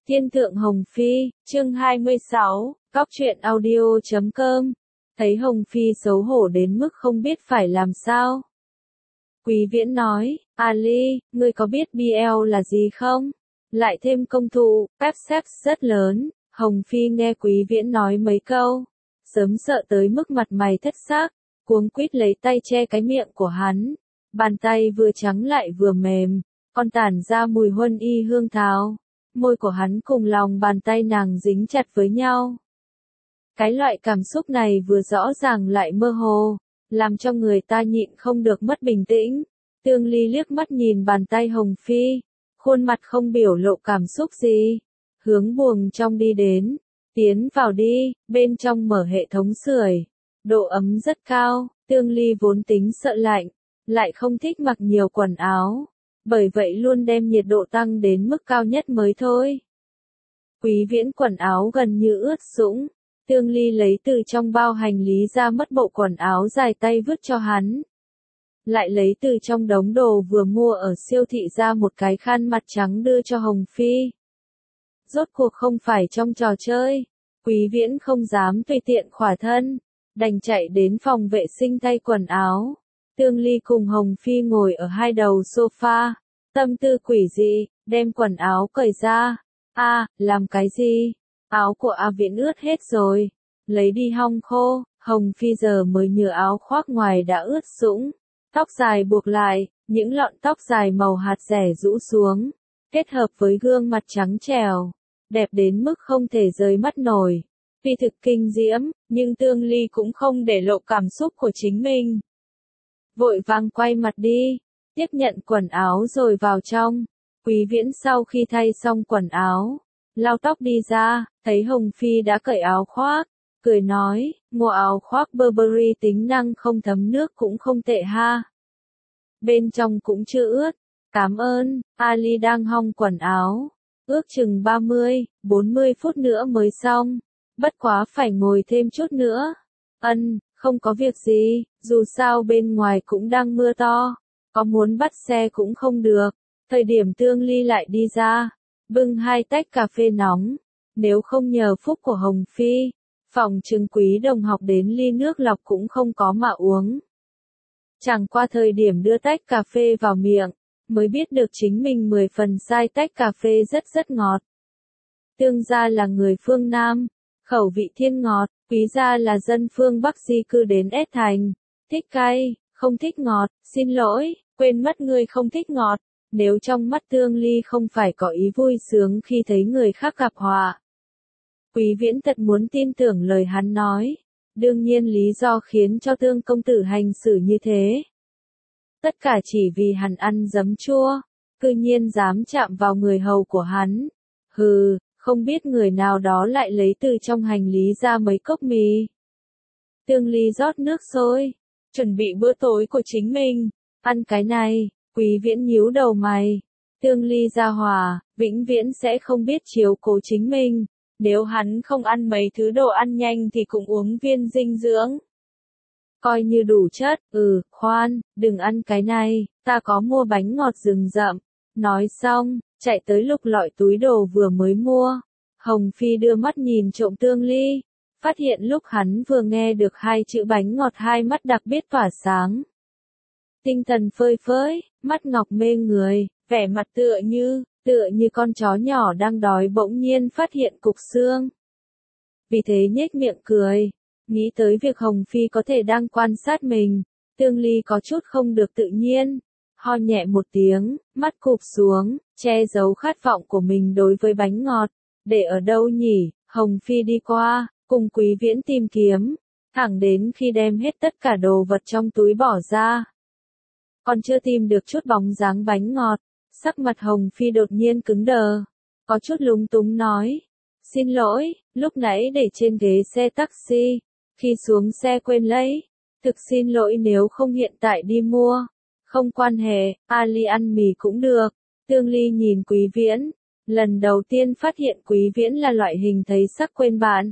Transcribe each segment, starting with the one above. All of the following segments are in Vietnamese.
Thiên thượng Hồng Phi, chương 26, Cóc truyện audio.com. Thấy Hồng Phi xấu hổ đến mức không biết phải làm sao. Quý Viễn nói, Ali, ngươi có biết BL là gì không? Lại thêm công thụ, Pepsi rất lớn. Hồng Phi nghe Quý Viễn nói mấy câu, sớm sợ tới mức mặt mày thất xác, cuống quýt lấy tay che cái miệng của hắn. Bàn tay vừa trắng lại vừa mềm, còn tản ra mùi huân y hương thảo. Môi của hắn cùng lòng bàn tay nàng dính chặt với nhau. Cái loại cảm xúc này vừa rõ ràng lại mơ hồ, làm cho người ta nhịn không được mất bình tĩnh. Tương Ly liếc mắt nhìn bàn tay Hồng Phi, khuôn mặt không biểu lộ cảm xúc gì, hướng buồng trong đi đến, tiến vào đi, bên trong mở hệ thống sưởi, độ ấm rất cao. Tương Ly vốn tính sợ lạnh, lại không thích mặc nhiều quần áo, bởi vậy luôn đem nhiệt độ tăng đến mức cao nhất mới thôi. Quý Viễn quần áo gần như ướt sũng, Tương Ly lấy từ trong bao hành lý ra mất bộ quần áo dài tay vứt cho hắn. Lại lấy từ trong đống đồ vừa mua ở siêu thị ra một cái khăn mặt trắng đưa cho Hồng Phi. Rốt cuộc không phải trong trò chơi, Quý Viễn không dám tùy tiện khỏa thân, đành chạy đến phòng vệ sinh thay quần áo. Tương Ly cùng Hồng Phi ngồi ở hai đầu sofa, tâm tư quỷ dị, đem quần áo cởi ra. Làm cái gì? Áo của A Viễn ướt hết rồi, lấy đi hong khô. Hồng Phi giờ mới nhớ áo khoác ngoài đã ướt sũng, tóc dài buộc lại, những lọn tóc dài màu hạt rẻ rũ xuống, kết hợp với gương mặt trắng trẻo, đẹp đến mức không thể rời mắt nổi. Tuy thực kinh diễm, nhưng Tương Ly cũng không để lộ cảm xúc của chính mình. Vội vàng quay mặt đi, tiếp nhận quần áo rồi vào trong. Quý Viễn sau khi thay xong quần áo, lau tóc đi ra, thấy Hồng Phi đã cởi áo khoác, cười nói, mua áo khoác Burberry tính năng không thấm nước cũng không tệ ha. Bên trong cũng chưa ướt, cảm ơn. Ali đang hong quần áo, ước chừng 30-40 phút nữa mới xong, bất quá phải ngồi thêm chút nữa. Không có việc gì, dù sao bên ngoài cũng đang mưa to, có muốn bắt xe cũng không được. Thời điểm Tương Ly lại đi ra, bưng 2 tách cà phê nóng, nếu không nhờ phúc của Hồng Phi, phòng trừng Quý đồng học đến ly nước lọc cũng không có mà uống. Chẳng qua thời điểm đưa tách cà phê vào miệng, mới biết được chính mình 10 phần sai, tách cà phê rất ngọt. Tương gia là người phương Nam, khẩu vị thiên ngọt. Quý gia là dân phương Bắc di cư đến S thành, thích cay, không thích ngọt. Xin lỗi, quên mất ngươi không thích ngọt. Nếu trong mắt Tương Ly không phải có ý vui sướng khi thấy người khác gặp họa. Quý Viễn thật muốn tin tưởng lời hắn nói. Đương nhiên lý do khiến cho Tương công tử hành xử như thế, tất cả chỉ vì hắn ăn giấm chua, cư nhiên dám chạm vào người hầu của hắn. Hừ, không biết người nào đó lại lấy từ trong hành lý ra mấy cốc mì. Tương Ly rót nước sôi, chuẩn bị bữa tối của chính mình. Ăn cái này. Quý Viễn nhíu đầu mày. Tương Ly gia hỏa, vĩnh viễn sẽ không biết chiếu cố chính mình. Nếu hắn không ăn mấy thứ đồ ăn nhanh thì cũng uống viên dinh dưỡng, coi như đủ chất. Khoan, đừng ăn cái này, ta có mua bánh ngọt rừng rậm. Nói xong, chạy tới lục lọi túi đồ vừa mới mua. Hồng Phi đưa mắt nhìn trộm Tương Ly, phát hiện lúc hắn vừa nghe được 2 chữ bánh ngọt, 2 mắt đặc biệt tỏa sáng. Tinh thần phơi phới, mắt ngọc mê người, vẻ mặt tựa như con chó nhỏ đang đói bỗng nhiên phát hiện cục xương. Vì thế nhếch miệng cười, nghĩ tới việc Hồng Phi có thể đang quan sát mình, Tương Ly có chút không được tự nhiên, ho nhẹ một tiếng, mắt cụp xuống, che giấu khát vọng của mình đối với bánh ngọt. Để ở đâu nhỉ? Hồng Phi đi qua, cùng Quý Viễn tìm kiếm, thẳng đến khi đem hết tất cả đồ vật trong túi bỏ ra, còn chưa tìm được chút bóng dáng bánh ngọt. Sắc mặt Hồng Phi đột nhiên cứng đờ, có chút lúng túng nói, xin lỗi, lúc nãy để trên ghế xe taxi, khi xuống xe quên lấy, thực xin lỗi nếu không hiện tại đi mua. Không quan hệ, Ali ăn mì cũng được. Tương Ly nhìn Quý Viễn, lần đầu tiên phát hiện Quý Viễn là loại hình thấy sắc quên bạn.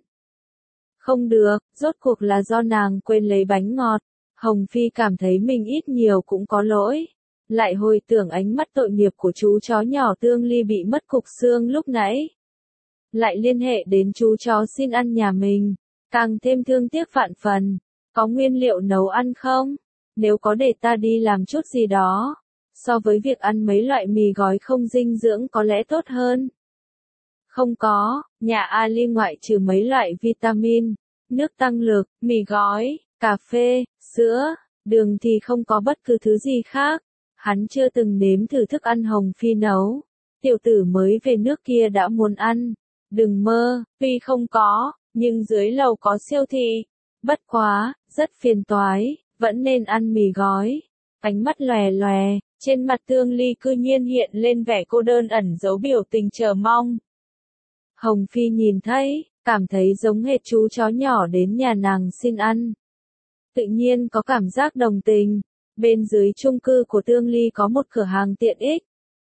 Không được, rốt cuộc là do nàng quên lấy bánh ngọt. Hồng Phi cảm thấy mình ít nhiều cũng có lỗi. Lại hồi tưởng ánh mắt tội nghiệp của chú chó nhỏ Tương Ly bị mất cục xương lúc nãy. lại liên hệ đến chú chó xin ăn nhà mình, càng thêm thương tiếc vạn phần. Có nguyên liệu nấu ăn không? Nếu có để ta đi làm chút gì đó, so với việc ăn mấy loại mì gói không dinh dưỡng có lẽ tốt hơn. Không có, nhà Ali ngoại trừ mấy loại vitamin, nước tăng lực, mì gói, cà phê, sữa, đường thì không có bất cứ thứ gì khác. Hắn chưa từng nếm thử thức ăn Hồng Phi nấu. Tiểu tử mới về nước kia đã muốn ăn. Đừng mơ, tuy không có, nhưng dưới lầu có siêu thị. Bất quá, rất phiền toái, vẫn nên ăn mì gói. Ánh mắt lòe lòe, trên mặt Tương Ly cư nhiên hiện lên vẻ cô đơn ẩn giấu biểu tình chờ mong. Hồng Phi nhìn thấy, cảm thấy giống hệt chú chó nhỏ đến nhà nàng xin ăn. Tự nhiên có cảm giác đồng tình. Bên dưới chung cư của Tương Ly có một cửa hàng tiện ích.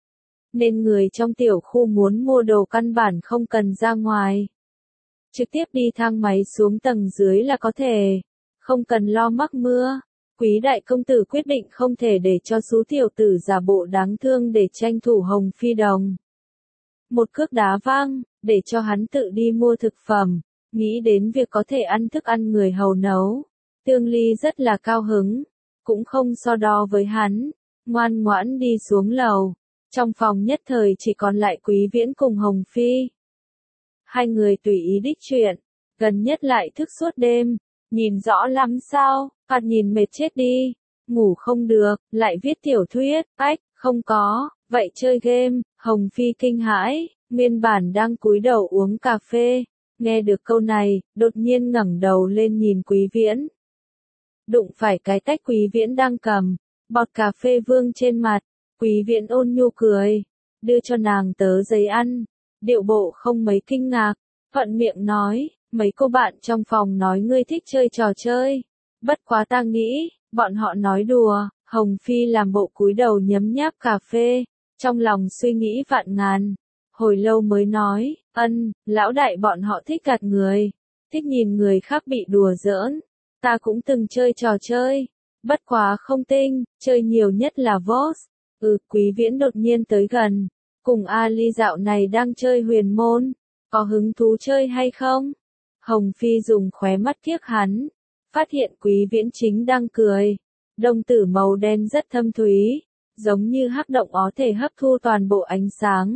Nên người trong tiểu khu muốn mua đồ căn bản không cần ra ngoài. Trực tiếp đi thang máy xuống tầng dưới là có thể. Không cần lo mắc mưa. Quý đại công tử quyết định không thể để cho số tiểu tử giả bộ đáng thương để tranh thủ Hồng Phi đồng. Một cước đá vang, để cho hắn tự đi mua thực phẩm. Nghĩ đến việc có thể ăn thức ăn người hầu nấu. Tương Ly rất là cao hứng. Cũng không so đo với hắn. Ngoan ngoãn đi xuống lầu. Trong phòng nhất thời chỉ còn lại Quý Viễn cùng Hồng Phi. Hai người tùy ý đích chuyện. Gần nhất lại thức suốt đêm. Nhìn rõ lắm sao, phạt nhìn mệt chết đi. Ngủ không được, lại viết tiểu thuyết, ách, không có, vậy chơi game. Hồng Phi kinh hãi, nguyên bản đang cúi đầu uống cà phê. Nghe được câu này, đột nhiên ngẩng đầu lên nhìn Quý Viễn. Đụng phải cái tách Quý Viễn đang cầm, bọt cà phê vương trên mặt. Quý Viễn ôn nhu cười, đưa cho nàng tớ giấy ăn. Điệu bộ không mấy kinh ngạc, thuận miệng nói, mấy cô bạn trong phòng nói ngươi thích chơi trò chơi. Bất quá ta nghĩ, bọn họ nói đùa. Hồng Phi làm bộ cúi đầu nhấm nháp cà phê, trong lòng suy nghĩ vạn ngàn. Hồi lâu mới nói, lão đại bọn họ thích gạt người, thích nhìn người khác bị đùa giỡn. Ta cũng từng chơi trò chơi, bất quá không tinh, chơi nhiều nhất là Voss. Quý Viễn đột nhiên tới gần, cùng Ali dạo này đang chơi huyền môn, có hứng thú chơi hay không? Hồng Phi dùng khóe mắt kiếc hắn, phát hiện Quý Viễn chính đang cười, đồng tử màu đen rất thâm thúy, giống như hắc động có thể hấp thu toàn bộ ánh sáng.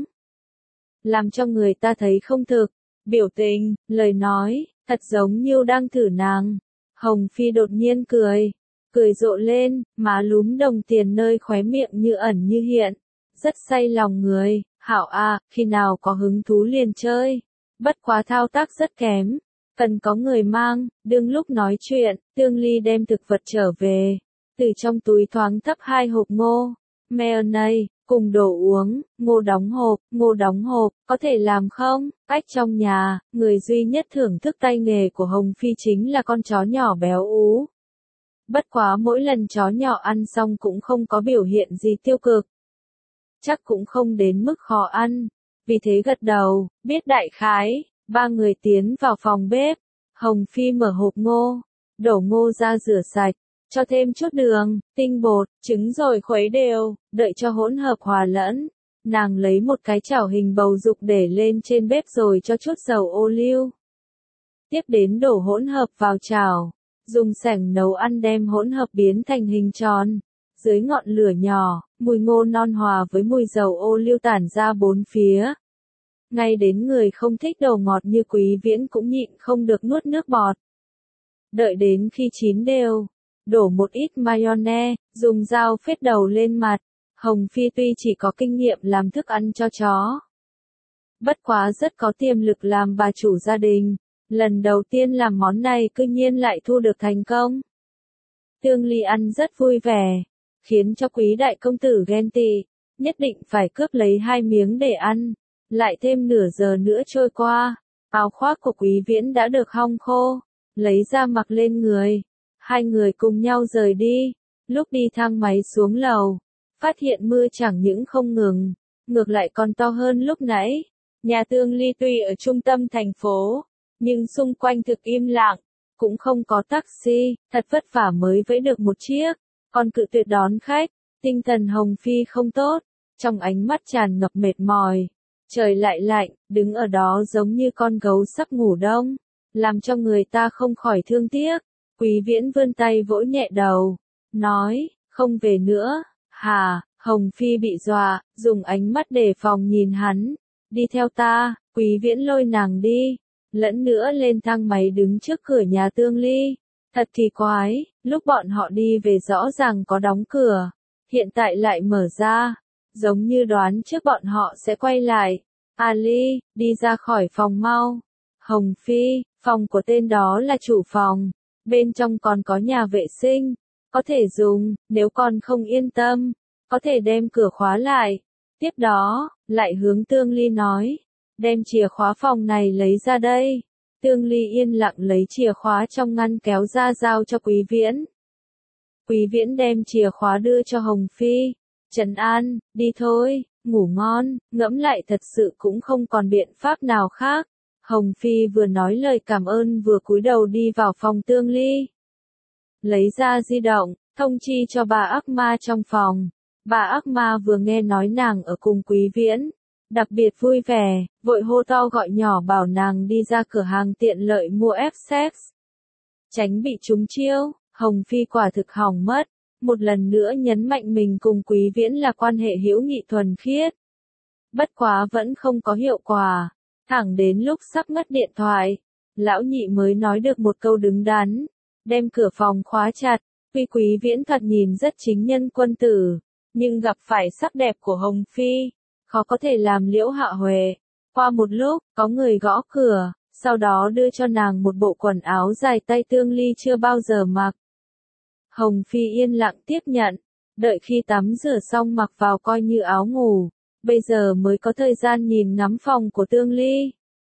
Làm cho người ta thấy không thực, biểu tình, lời nói, thật giống như đang thử nàng. Hồng Phi đột nhiên cười rộ lên, má lúm đồng tiền nơi khóe miệng như ẩn như hiện, rất say lòng người. Hảo à, khi nào có hứng thú liền chơi, bất quá thao tác rất kém, cần có người mang. Đương lúc nói chuyện, Tương Ly đem thực vật trở về, từ trong túi thoáng thấp 2 hộp ngô, mayonnaise, cùng đồ uống, ngô đóng hộp, có thể làm không? Cách trong nhà, người duy nhất thưởng thức tay nghề của Hồng Phi chính là con chó nhỏ béo ú. Bất quá mỗi lần chó nhỏ ăn xong cũng không có biểu hiện gì tiêu cực. Chắc cũng không đến mức khó ăn. Vì thế gật đầu, biết đại khái. Ba người tiến vào phòng bếp. Hồng Phi mở hộp ngô, đổ ngô ra rửa sạch, cho thêm chút đường, tinh bột, trứng rồi khuấy đều, đợi cho hỗn hợp hòa lẫn. Nàng lấy một cái chảo hình bầu dục để lên trên bếp rồi cho chút dầu ô liu. Tiếp đến đổ hỗn hợp vào chảo, dùng sảnh nấu ăn đem hỗn hợp biến thành hình tròn. Dưới ngọn lửa nhỏ, mùi ngô non hòa với mùi dầu ô liu tản ra bốn phía. Ngay đến người không thích đồ ngọt như Quý Viễn cũng nhịn không được nuốt nước bọt. Đợi đến khi chín đều, đổ một ít mayonnaise, dùng dao phết đầu lên mặt. Hồng Phi tuy chỉ có kinh nghiệm làm thức ăn cho chó, bất quá rất có tiềm lực làm bà chủ gia đình. Lần đầu tiên làm món này cư nhiên lại thu được thành công. Tương Ly ăn rất vui vẻ, khiến cho Quý đại công tử ghen tị, nhất định phải cướp lấy 2 miếng để ăn. Lại thêm nửa giờ nữa trôi qua, áo khoác của Quý Viễn đã được hong khô, lấy ra mặc lên người. Hai người cùng nhau rời đi. Lúc đi thang máy xuống lầu, phát hiện mưa chẳng những không ngừng, ngược lại còn to hơn lúc nãy. Nhà Tương Ly tuy ở trung tâm thành phố, nhưng xung quanh thực im lặng, cũng không có taxi, thật vất vả mới vẫy được một chiếc, còn cự tuyệt đón khách. Tinh thần Hồng Phi không tốt, trong ánh mắt tràn ngập mệt mỏi. Trời lại lạnh, đứng ở đó giống như con gấu sắp ngủ đông, làm cho người ta không khỏi thương tiếc. Quý Viễn vươn tay vỗ nhẹ đầu, nói, không về nữa, hả? Hồng Phi bị dọa, dùng ánh mắt đề phòng nhìn hắn, đi theo ta. Quý Viễn lôi nàng đi, lẫn nữa lên thang máy đứng trước cửa nhà Tương Ly. Thật kỳ quái, lúc bọn họ đi về rõ ràng có đóng cửa, hiện tại lại mở ra, giống như đoán trước bọn họ sẽ quay lại. Ali, đi ra khỏi phòng mau. Hồng Phi, phòng của tên đó là chủ phòng, bên trong còn có nhà vệ sinh, có thể dùng, nếu con không yên tâm, có thể đem cửa khóa lại. Tiếp đó, lại hướng Tương Ly nói, đem chìa khóa phòng này lấy ra đây. Tương Ly yên lặng lấy chìa khóa trong ngăn kéo ra giao cho Quý Viễn. Quý Viễn đem chìa khóa đưa cho Hồng Phi. Trấn an, đi thôi, ngủ ngon, ngẫm lại thật sự cũng không còn biện pháp nào khác. Hồng Phi vừa nói lời cảm ơn vừa cúi đầu đi vào phòng Tương Ly. Lấy ra di động, thông chi cho bà ác ma trong phòng. Bà ác ma vừa nghe nói nàng ở cùng Quý Viễn, đặc biệt vui vẻ, vội hô to gọi nhỏ bảo nàng đi ra cửa hàng tiện lợi mua F-Sex. Tránh bị trúng chiêu, Hồng Phi quả thực hỏng mất, một lần nữa nhấn mạnh mình cùng Quý Viễn là quan hệ hữu nghị thuần khiết. Bất quá vẫn không có hiệu quả, thẳng đến lúc sắp ngắt điện thoại, lão nhị mới nói được một câu đứng đắn, đem cửa phòng khóa chặt. Tuy Quý Viễn thật nhìn rất chính nhân quân tử, nhưng gặp phải sắc đẹp của Hồng Phi, khó có thể làm liễu hạ huề. Qua một lúc, có người gõ cửa, sau đó đưa cho nàng một bộ quần áo dài tay Tương Ly chưa bao giờ mặc. Hồng Phi yên lặng tiếp nhận, đợi khi tắm rửa xong mặc vào coi như áo ngủ, bây giờ mới có thời gian nhìn ngắm phòng của Tương Ly.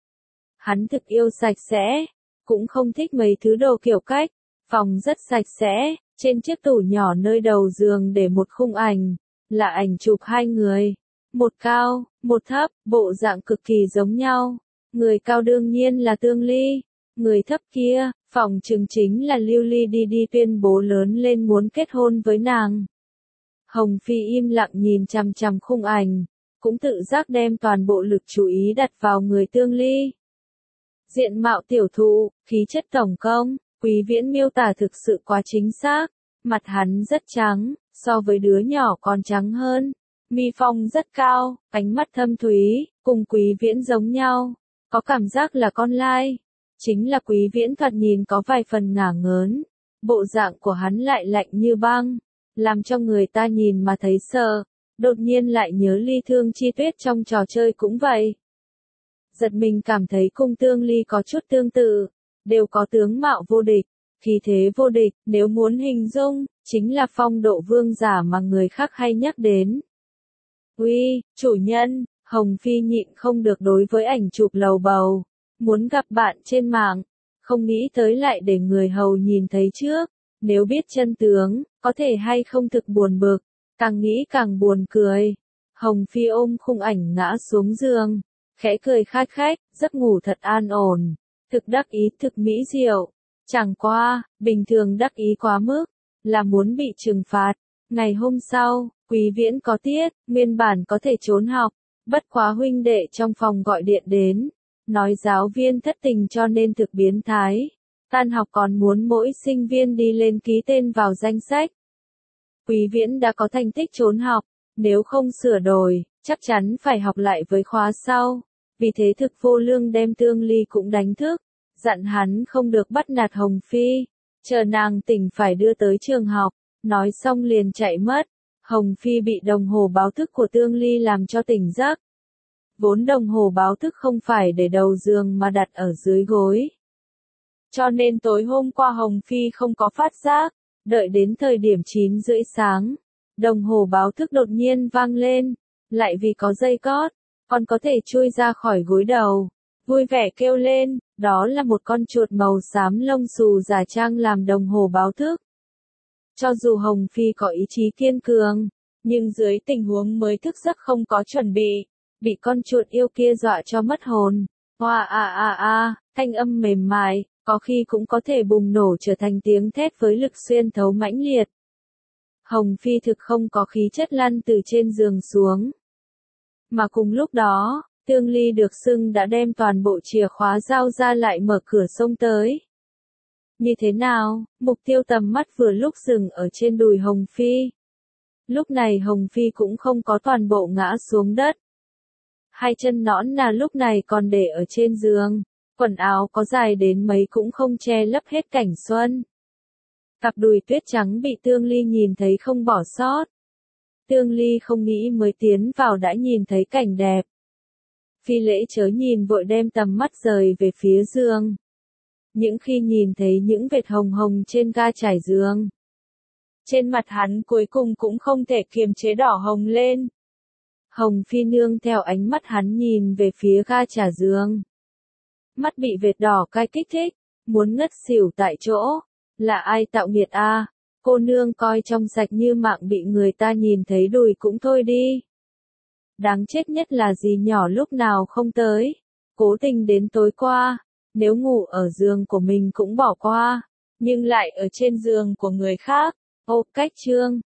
Hắn thực yêu sạch sẽ, cũng không thích mấy thứ đồ kiểu cách, phòng rất sạch sẽ, trên chiếc tủ nhỏ nơi đầu giường để một khung ảnh, là ảnh chụp hai người, một cao, một thấp, bộ dạng cực kỳ giống nhau. Người cao đương nhiên là Tương Ly, người thấp kia, phỏng chừng chính là Lưu Ly đi tuyên bố lớn lên muốn kết hôn với nàng. Hồng Phi im lặng nhìn chằm chằm khung ảnh, cũng tự giác đem toàn bộ lực chú ý đặt vào người Tương Ly. Diện mạo tiểu thụ, khí chất tổng công, Quý Viễn miêu tả thực sự quá chính xác, mặt hắn rất trắng, so với đứa nhỏ còn trắng hơn, mi phong rất cao, ánh mắt thâm thúy, cùng Quý Viễn giống nhau, có cảm giác là con lai. Chính là Quý Viễn thoạt nhìn có vài phần ngả ngớn, bộ dạng của hắn lại lạnh như băng, làm cho người ta nhìn mà thấy sợ, đột nhiên lại nhớ Ly Thương Chi Tuyết trong trò chơi cũng vậy. Giật mình cảm thấy cung Tương Ly có chút tương tự, đều có tướng mạo vô địch, khí thế vô địch, nếu muốn hình dung, chính là phong độ vương giả mà người khác hay nhắc đến. Uy, chủ nhân, Hồng Phi nhịn không được đối với ảnh chụp lầu bầu, muốn gặp bạn trên mạng, không nghĩ tới lại để người hầu nhìn thấy trước, nếu biết chân tướng, có thể hay không thực buồn bực, càng nghĩ càng buồn cười. Hồng Phi ôm khung ảnh ngã xuống giường, khẽ cười khát khách, giấc ngủ thật an ổn, thực đắc ý thực mỹ diệu, chẳng qua, bình thường đắc ý quá mức, là muốn bị trừng phạt. Ngày hôm sau, Quý Viễn có tiết, nguyên bản có thể trốn học, bất quá huynh đệ trong phòng gọi điện đến, nói giáo viên thất tình cho nên thực biến thái, tan học còn muốn mỗi sinh viên đi lên ký tên vào danh sách. Quý Viễn đã có thành tích trốn học, nếu không sửa đổi, chắc chắn phải học lại với khóa sau, vì thế thực vô lương đem Tương Ly cũng đánh thức, dặn hắn không được bắt nạt Hồng Phi, chờ nàng tỉnh phải đưa tới trường học, nói xong liền chạy mất. Hồng Phi bị đồng hồ báo thức của Tương Ly làm cho tỉnh giấc. Vốn đồng hồ báo thức không phải để đầu giường mà đặt ở dưới gối. Cho nên tối hôm qua Hồng Phi không có phát giác, đợi đến thời điểm 9 rưỡi sáng, đồng hồ báo thức đột nhiên vang lên, lại vì có dây cót, còn có thể chui ra khỏi gối đầu, vui vẻ kêu lên, đó là một con chuột màu xám lông xù giả trang làm đồng hồ báo thức. Cho dù Hồng Phi có ý chí kiên cường, nhưng dưới tình huống mới thức giấc không có chuẩn bị con chuột yêu kia dọa cho mất hồn. Hoa thanh âm mềm mại, có khi cũng có thể bùng nổ trở thành tiếng thét với lực xuyên thấu mãnh liệt. Hồng Phi thực không có khí chất lăn từ trên giường xuống. Mà cùng lúc đó, Tương Ly được xưng đã đem toàn bộ chìa khóa giao ra lại mở cửa xông tới. Như thế nào, mục tiêu tầm mắt vừa lúc dừng ở trên đùi Hồng Phi. Lúc này Hồng Phi cũng không có toàn bộ ngã xuống đất. Hai chân nõn nà lúc này còn để ở trên giường, quần áo có dài đến mấy cũng không che lấp hết cảnh xuân. Cặp đùi tuyết trắng bị Tương Ly nhìn thấy không bỏ sót. Tương Ly không nghĩ mới tiến vào đã nhìn thấy cảnh đẹp. Phi Lễ chớ nhìn vội đem tầm mắt rời về phía giường. Những khi nhìn thấy những vệt hồng hồng trên ga trải giường, trên mặt hắn cuối cùng cũng không thể kiềm chế đỏ hồng lên. Hồng Phi nương theo ánh mắt hắn nhìn về phía ga trải giường. Mắt bị vệt đỏ cay kích thích, muốn ngất xỉu tại chỗ. Là ai tạo nghiệt a? Cô nương coi trong sạch như mạng bị người ta nhìn thấy đùi cũng thôi đi. Đáng chết nhất là dì nhỏ lúc nào không tới. Cố tình đến tối qua, nếu ngủ ở giường của mình cũng bỏ qua, nhưng lại ở trên giường của người khác. Ô cách chương.